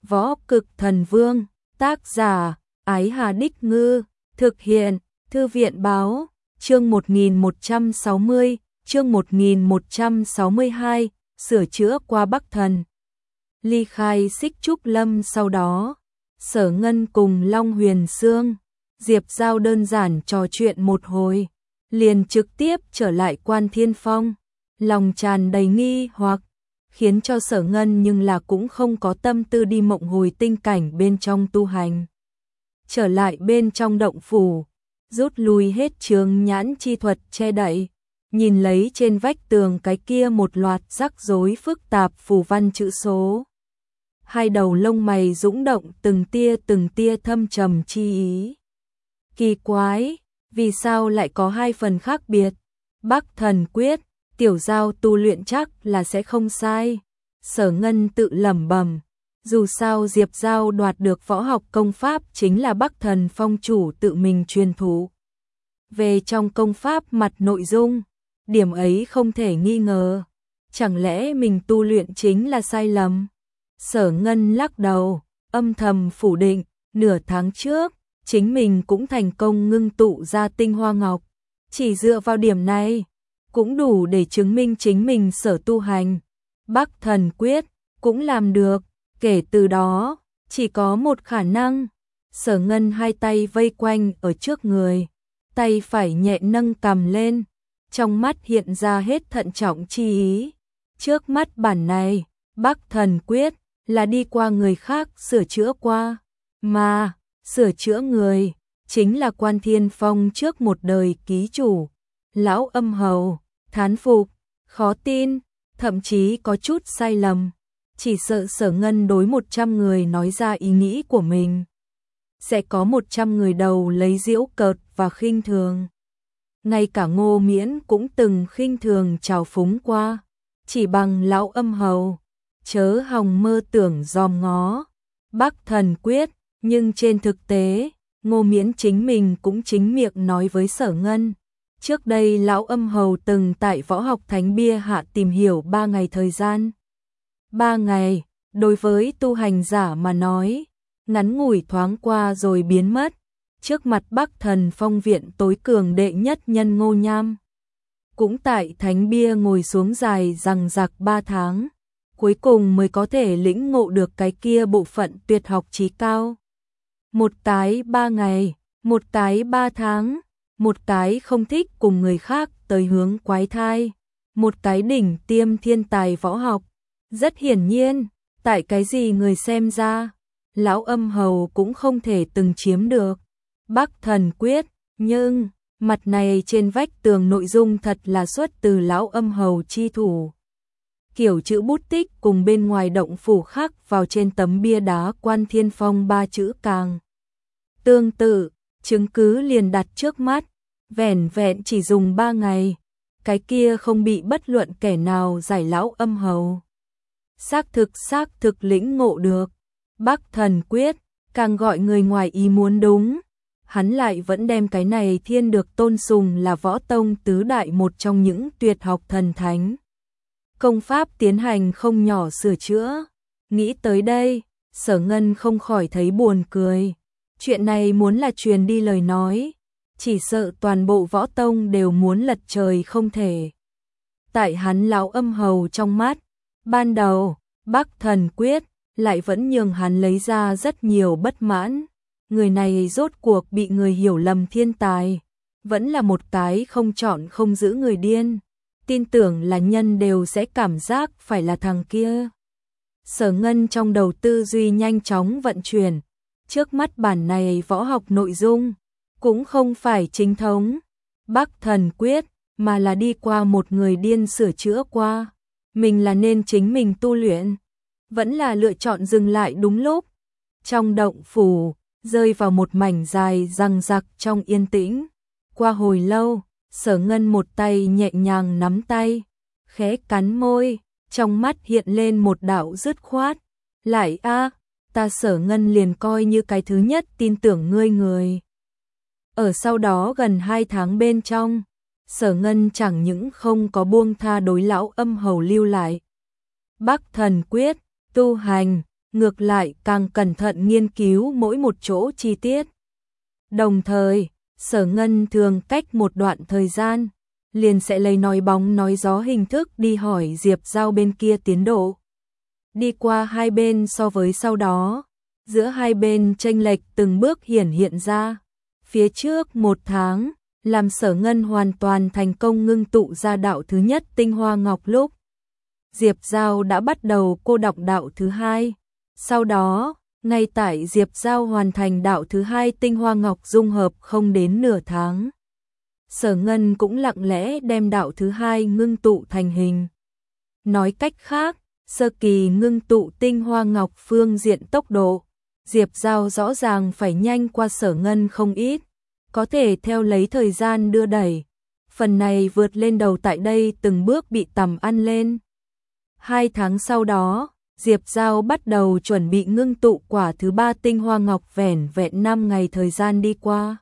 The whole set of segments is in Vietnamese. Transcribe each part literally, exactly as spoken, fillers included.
Võ Cực Thần Vương, tác giả, Ái Hà Đích Ngư, thực hiện, Thư viện Báo, chương một nghìn một trăm sáu mươi, chương một nghìn một trăm sáu mươi hai, sửa chữa qua Bắc Thần. Ly khai Xích Trúc Lâm sau đó, Sở Ngân cùng Long Huyền Sương, Diệp Giao đơn giản trò chuyện một hồi, liền trực tiếp trở lại Quan Thiên Phong, lòng tràn đầy nghi hoặc, khiến cho Sở Ngân nhưng là cũng không có tâm tư đi mộng hồi tinh cảnh bên trong tu hành. Trở lại bên trong động phủ, rút lui hết chướng nhãn chi thuật che đậy, nhìn lấy trên vách tường cái kia một loạt rắc rối phức tạp phù văn chữ số. Hai đầu lông mày dũng động từng tia từng tia thâm trầm chi ý. Kỳ quái, vì sao lại có hai phần khác biệt? Bắc Thần Quyết, Tiểu Giao tu luyện chắc là sẽ không sai. Sở Ngân tự lẩm bẩm, dù sao Diệp Giao đoạt được võ học công pháp chính là Bắc Thần Phong chủ tự mình truyền thụ. Về trong công pháp mặt nội dung, điểm ấy không thể nghi ngờ. Chẳng lẽ mình tu luyện chính là sai lầm? Sở Ngân lắc đầu, âm thầm phủ định, nửa tháng trước, chính mình cũng thành công ngưng tụ ra tinh hoa ngọc. Chỉ dựa vào điểm này, cũng đủ để chứng minh chính mình sở tu hành. Bắc Thần Quyết cũng làm được, kể từ đó, chỉ có một khả năng. Sở Ngân hai tay vây quanh ở trước người, tay phải nhẹ nâng cầm lên, trong mắt hiện ra hết thận trọng chi ý. Trước mắt bản này, Bắc Thần Quyết là đi qua người khác sửa chữa qua, mà sửa chữa người chính là Quan Thiên Phong trước một đời ký chủ. Lão Âm Hầu thán phục, khó tin, thậm chí có chút sai lầm, chỉ sợ Sở Ngân đối một trăm người nói ra ý nghĩ của mình, sẽ có một trăm người đầu lấy giễu cợt và khinh thường. Ngay cả Ngô Miễn cũng từng khinh thường trào phúng qua, chỉ bằng Lão Âm Hầu, chớ hòng mơ tưởng dòm ngó Bắc Thần Quyết, nhưng trên thực tế, Ngô Miễn chính mình cũng chính miệng nói với Sở Ngân. Trước đây Lão Âm Hầu từng tại Võ Học Thánh Bia hạ tìm hiểu ba ngày thời gian. Ba ngày, đối với tu hành giả mà nói, ngắn ngủi thoáng qua rồi biến mất. Trước mặt Bắc Thần Phong viện tối cường đệ nhất nhân Ngô Nham, cũng tại Thánh Bia ngồi xuống dài dằng dặc ba tháng, cuối cùng mới có thể lĩnh ngộ được cái kia bộ phận tuyệt học chí cao. Một cái ba ngày, một cái ba tháng, một cái không thích cùng người khác tới hướng quái thai, một cái đỉnh tiêm thiên tài võ học. Rất hiển nhiên, tại cái gì người xem ra, Lão Âm Hầu cũng không thể từng chiếm được Bắc Thần Quyết, nhưng mặt này trên vách tường nội dung thật là xuất từ Lão Âm Hầu chi thủ. Kiểu chữ bút tích cùng bên ngoài động phủ khắc vào trên tấm bia đá Quan Thiên Phong ba chữ càng tương tự, chứng cứ liền đặt trước mắt, vẻn vẹn chỉ dùng ba ngày, cái kia không bị bất luận kẻ nào giải Lão Âm Hầu. Xác thực xác thực lĩnh ngộ được Bắc Thần Quyết, càng gọi người ngoài ý muốn đúng, hắn lại vẫn đem cái này thiên được tôn sùng là võ tông tứ đại một trong những tuyệt học thần thánh. Công pháp tiến hành không nhỏ sửa chữa. Nghĩ tới đây, Sở Ngân không khỏi thấy buồn cười. Chuyện này muốn là truyền đi lời nói, chỉ sợ toàn bộ võ tông đều muốn lật trời không thể. Tại hắn Lão Âm Hầu trong mắt, ban đầu, Bắc Thần Quyết lại vẫn nhường hắn lấy ra rất nhiều bất mãn. Người này rốt cuộc bị người hiểu lầm thiên tài, vẫn là một cái không chọn không giữ người điên. Tin tưởng là nhân đều sẽ cảm giác phải là thằng kia. Sở Ngân trong đầu tư duy nhanh chóng vận chuyển. Trước mắt bản này võ học nội dung cũng không phải chính thống Bắc Thần Quyết, mà là đi qua một người điên sửa chữa qua. Mình là nên chính mình tu luyện, vẫn là lựa chọn dừng lại đúng lúc. Trong động phủ, rơi vào một mảnh dài răng rặc trong yên tĩnh. Qua hồi lâu, Sở Ngân một tay nhẹ nhàng nắm tay, khẽ cắn môi, trong mắt hiện lên một đạo dứt khoát. Lại a, ta Sở Ngân liền coi như cái thứ nhất tin tưởng ngươi người. Ở sau đó gần hai tháng bên trong, Sở Ngân chẳng những không có buông tha đối Lão Âm Hầu lưu lại Bắc Thần Quyết, tu hành, ngược lại càng cẩn thận nghiên cứu mỗi một chỗ chi tiết. Đồng thời, Sở Ngân thường cách một đoạn thời gian, liền sẽ lấy nói bóng nói gió hình thức đi hỏi Diệp Giao bên kia tiến độ. Đi qua hai bên so với sau đó, giữa hai bên chênh lệch từng bước hiển hiện ra. Phía trước một tháng, làm Sở Ngân hoàn toàn thành công ngưng tụ ra đạo thứ nhất tinh hoa ngọc lúc Diệp Giao đã bắt đầu cô đọng đạo thứ hai. Sau đó, ngay tại Diệp Giao hoàn thành đạo thứ hai tinh hoa ngọc dung hợp không đến nửa tháng, Sở Ngân cũng lặng lẽ đem đạo thứ hai ngưng tụ thành hình. Nói cách khác, sơ kỳ ngưng tụ tinh hoa ngọc phương diện tốc độ, Diệp Giao rõ ràng phải nhanh qua Sở Ngân không ít, có thể theo lấy thời gian đưa đẩy. Phần này vượt lên đầu tại đây từng bước bị tầm ăn lên. Hai tháng sau đó, Diệp Giao bắt đầu chuẩn bị ngưng tụ quả thứ ba tinh hoa ngọc vẻn vẹn năm ngày thời gian đi qua.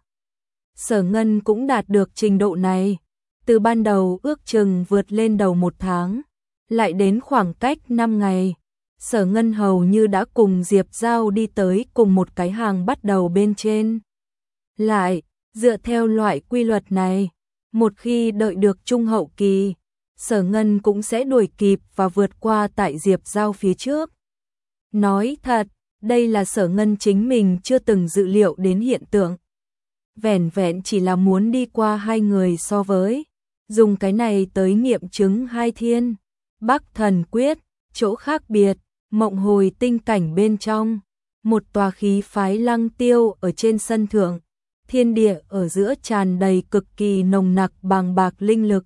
Sở Ngân cũng đạt được trình độ này, từ ban đầu ước chừng vượt lên đầu một tháng, lại đến khoảng cách năm ngày. Sở Ngân hầu như đã cùng Diệp Giao đi tới cùng một cái hàng bắt đầu bên trên. Lại, dựa theo loại quy luật này, một khi đợi được trung hậu kỳ, Sở Ngân cũng sẽ đuổi kịp và vượt qua tại Diệp Giao phía trước. Nói thật, đây là Sở Ngân chính mình chưa từng dự liệu đến hiện tượng. Vẻn vẹn chỉ là muốn đi qua hai người so với, dùng cái này tới nghiệm chứng hai thiên. Bắc Thần Quyết, chỗ khác biệt, mộng hồi tinh cảnh bên trong, một tòa khí phái lăng tiêu ở trên sân thượng, thiên địa ở giữa tràn đầy cực kỳ nồng nặc bàng bạc linh lực.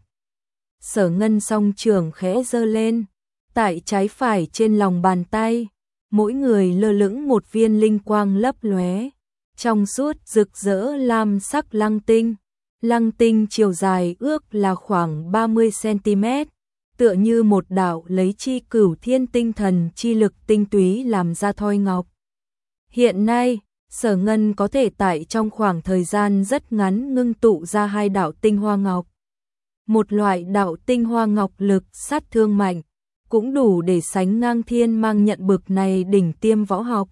Sở Ngân song trưởng khẽ giơ lên, tại trái phải trên lòng bàn tay, mỗi người lơ lửng một viên linh quang lấp lóe, trong suốt rực rỡ lam sắc lăng tinh. Lăng tinh chiều dài ước là khoảng ba mươi xăng-ti-mét, tựa như một đạo lấy chi cửu thiên tinh thần chi lực tinh túy làm ra thoi ngọc. Hiện nay, Sở Ngân có thể tại trong khoảng thời gian rất ngắn ngưng tụ ra hai đạo tinh hoa ngọc. Một loại đạo tinh hoa ngọc lực sát thương mạnh, cũng đủ để sánh ngang thiên mang nhận bực này đỉnh tiêm võ học.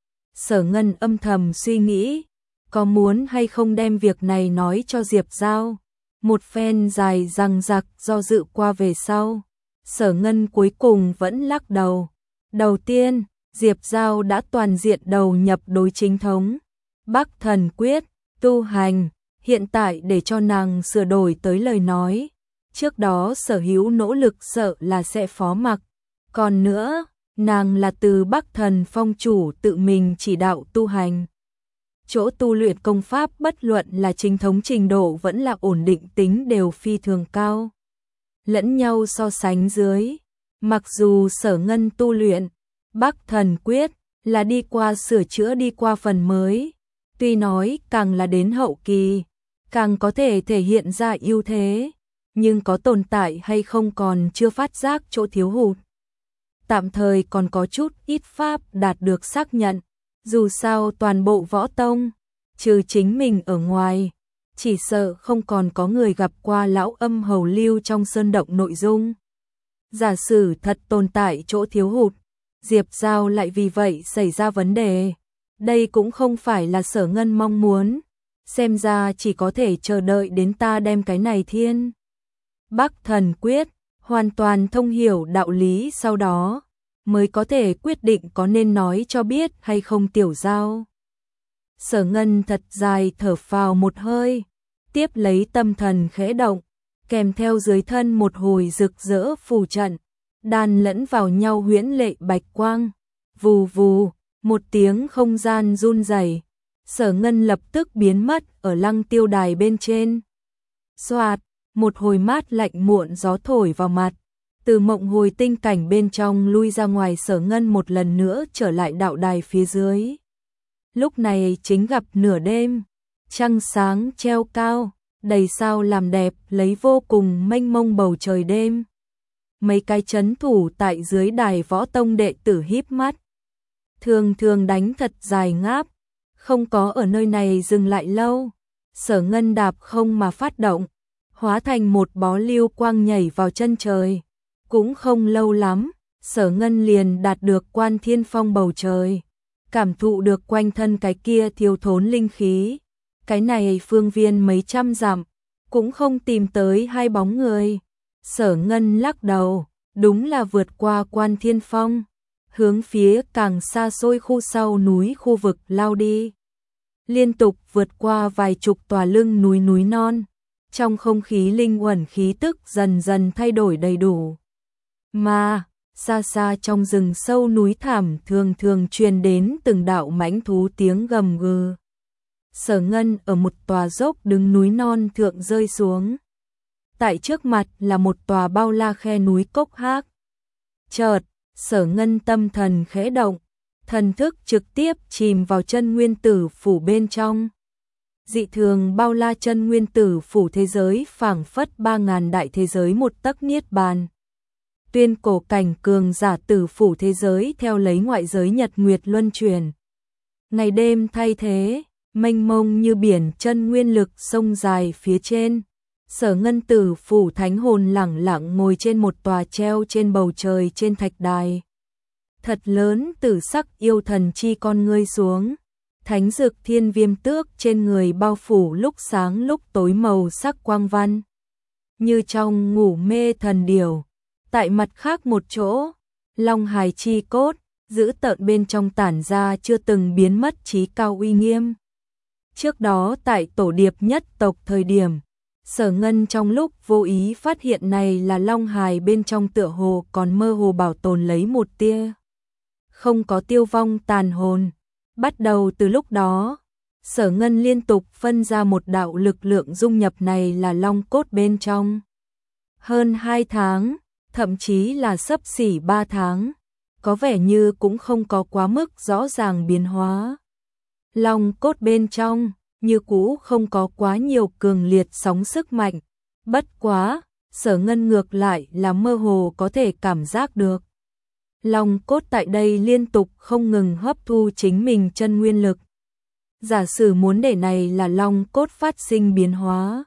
Sở Ngân âm thầm suy nghĩ, có muốn hay không đem việc này nói cho Diệp Giao. Một phen dài dằng dặc do dự qua về sau, Sở Ngân cuối cùng vẫn lắc đầu. Đầu tiên, Diệp Giao đã toàn diện đầu nhập đối chính thống Bắc Thần Quyết, tu hành, hiện tại để cho nàng sửa đổi tới lời nói. Trước đó Sở Hữu nỗ lực sợ là sẽ phó mặc. Còn nữa, nàng là từ Bắc Thần Phong chủ tự mình chỉ đạo tu hành. Chỗ tu luyện công pháp bất luận là chính thống trình độ vẫn là ổn định tính đều phi thường cao. Lẫn nhau so sánh dưới, mặc dù Sở Ngân tu luyện Bắc Thần Quyết là đi qua sửa chữa đi qua phần mới, tuy nói càng là đến hậu kỳ, càng có thể thể hiện ra ưu thế, nhưng có tồn tại hay không còn chưa phát giác chỗ thiếu hụt. Tạm thời còn có chút ít pháp đạt được xác nhận, dù sao toàn bộ võ tông, trừ chính mình ở ngoài, chỉ sợ không còn có người gặp qua lão âm hầu lưu trong sơn động nội dung. Giả sử thật tồn tại chỗ thiếu hụt, Diệp Giao lại vì vậy xảy ra vấn đề. Đây cũng không phải là Sở Ngân mong muốn, xem ra chỉ có thể chờ đợi đến ta đem cái này thiên Bắc Thần Quyết hoàn toàn thông hiểu đạo lý sau đó, mới có thể quyết định có nên nói cho biết hay không Tiểu Giao. Sở Ngân thật dài thở phào một hơi, tiếp lấy tâm thần khẽ động, kèm theo dưới thân một hồi rực rỡ phù trận, đan lẫn vào nhau huyễn lệ bạch quang. Vù vù, một tiếng không gian run rẩy, Sở Ngân lập tức biến mất ở lăng tiêu đài bên trên. Xoạt, một hồi mát lạnh muộn gió thổi vào mặt, từ mộng hồi tinh cảnh bên trong lui ra ngoài. Sở Ngân một lần nữa trở lại đạo đài phía dưới. Lúc này chính gặp nửa đêm, trăng sáng treo cao, đầy sao làm đẹp lấy vô cùng mênh mông bầu trời đêm. Mấy cái chấn thủ tại dưới đài võ tông đệ tử híp mắt, thường thường đánh thật dài ngáp, không có ở nơi này dừng lại lâu. Sở Ngân đạp không mà phát động, hóa thành một bó lưu quang nhảy vào chân trời. Cũng không lâu lắm, Sở Ngân liền đạt được Quan Thiên Phong bầu trời, cảm thụ được quanh thân cái kia thiếu thốn linh khí. Cái này phương viên mấy trăm dặm, cũng không tìm tới hai bóng người. Sở Ngân lắc đầu, đúng là vượt qua Quan Thiên Phong, hướng phía càng xa xôi khu sau núi khu vực lao đi. Liên tục vượt qua vài chục tòa lưng núi núi non, trong không khí linh uẩn khí tức dần dần thay đổi đầy đủ. Mà, xa xa trong rừng sâu núi thẳm thường thường truyền đến từng đạo mãnh thú tiếng gầm gừ. Sở Ngân ở một tòa dốc đứng núi non thượng rơi xuống. Tại trước mặt là một tòa bao la khe núi cốc hác. Chợt, Sở Ngân tâm thần khẽ động, thần thức trực tiếp chìm vào chân nguyên tử phủ bên trong. Dị thường bao la chân nguyên tử phủ thế giới phảng phất ba ngàn đại thế giới một tấc niết bàn. Tuyên cổ cảnh cường giả tử phủ thế giới theo lấy ngoại giới nhật nguyệt luân chuyển. Ngày đêm thay thế, mênh mông như biển chân nguyên lực sông dài phía trên. Sở Ngân tử phủ thánh hồn lẳng lặng ngồi trên một tòa treo trên bầu trời trên thạch đài. Thật lớn tử sắc yêu thần chi con ngươi xuống. Thánh dược thiên viêm tước trên người bao phủ lúc sáng lúc tối màu sắc quang văn. Như trong ngủ mê thần điểu. Tại mặt khác một chỗ, long hài chi cốt, giữ tợn bên trong tản ra chưa từng biến mất trí cao uy nghiêm. Trước đó tại tổ điệp nhất tộc thời điểm, Sở Ngân trong lúc vô ý phát hiện này là long hài bên trong tựa hồ còn mơ hồ bảo tồn lấy một tia. Không có tiêu vong tàn hồn. Bắt đầu từ lúc đó, Sở Ngân liên tục phân ra một đạo lực lượng dung nhập này là long cốt bên trong. Hơn hai tháng, thậm chí là xấp xỉ ba tháng, có vẻ như cũng không có quá mức rõ ràng biến hóa. Long cốt bên trong, như cũ không có quá nhiều cường liệt sóng sức mạnh, bất quá, Sở Ngân ngược lại là mơ hồ có thể cảm giác được. Long cốt tại đây liên tục không ngừng hấp thu chính mình chân nguyên lực. Giả sử muốn để này là long cốt phát sinh biến hóa,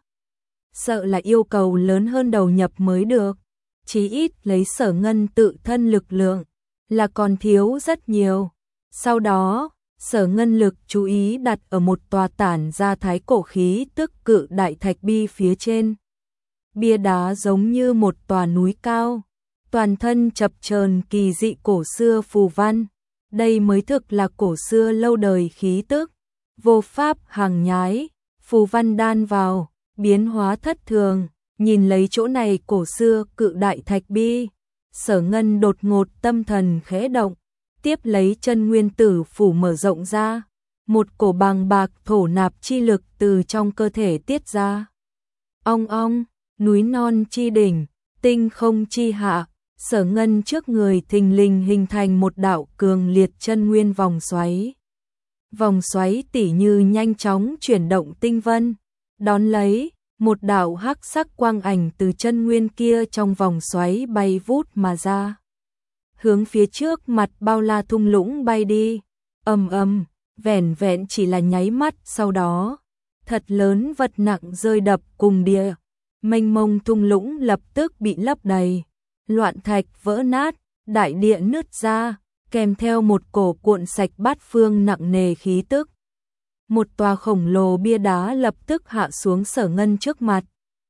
sợ là yêu cầu lớn hơn đầu nhập mới được. Chí ít lấy Sở Ngân tự thân lực lượng là còn thiếu rất nhiều. Sau đó, Sở Ngân lực chú ý đặt ở một tòa tản ra thái cổ khí tức cự đại thạch bi phía trên. Bia đá giống như một tòa núi cao, toàn thân chập chờn kỳ dị cổ xưa phù văn. Đây mới thực là cổ xưa lâu đời khí tức. Vô pháp hàng nhái, phù văn đan vào, biến hóa thất thường. Nhìn lấy chỗ này cổ xưa cự đại thạch bi, Sở Ngân đột ngột tâm thần khẽ động, tiếp lấy chân nguyên tử phủ mở rộng ra, một cổ bàng bạc thổ nạp chi lực từ trong cơ thể tiết ra. Ong ong, núi non chi đỉnh, tinh không chi hạ, Sở Ngân trước người thình lình hình thành một đạo cường liệt chân nguyên vòng xoáy. Vòng xoáy tỉ như nhanh chóng chuyển động tinh vân, đón lấy một đạo hắc sắc quang ảnh từ chân nguyên kia trong vòng xoáy bay vút mà ra. Hướng phía trước mặt bao la thung lũng bay đi, ầm ầm, vẻn vẹn chỉ là nháy mắt sau đó. Thật lớn vật nặng rơi đập cùng địa, mênh mông thung lũng lập tức bị lấp đầy. Loạn thạch vỡ nát, đại địa nứt ra, kèm theo một cổ cuộn sạch bát phương nặng nề khí tức. Một tòa khổng lồ bia đá lập tức hạ xuống Sở Ngân trước mặt.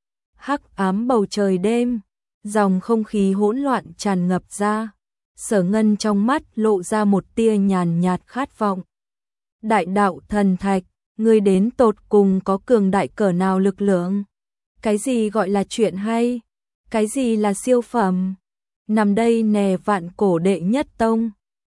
Hắc ám bầu trời đêm, dòng không khí hỗn loạn tràn ngập ra. Sở Ngân trong mắt lộ ra một tia nhàn nhạt khát vọng. Đại đạo thần thạch, ngươi đến tột cùng có cường đại cỡ nào lực lượng? Cái gì gọi là chuyện hay? Cái gì là siêu phẩm? Nằm đây nè vạn cổ đệ nhất tông.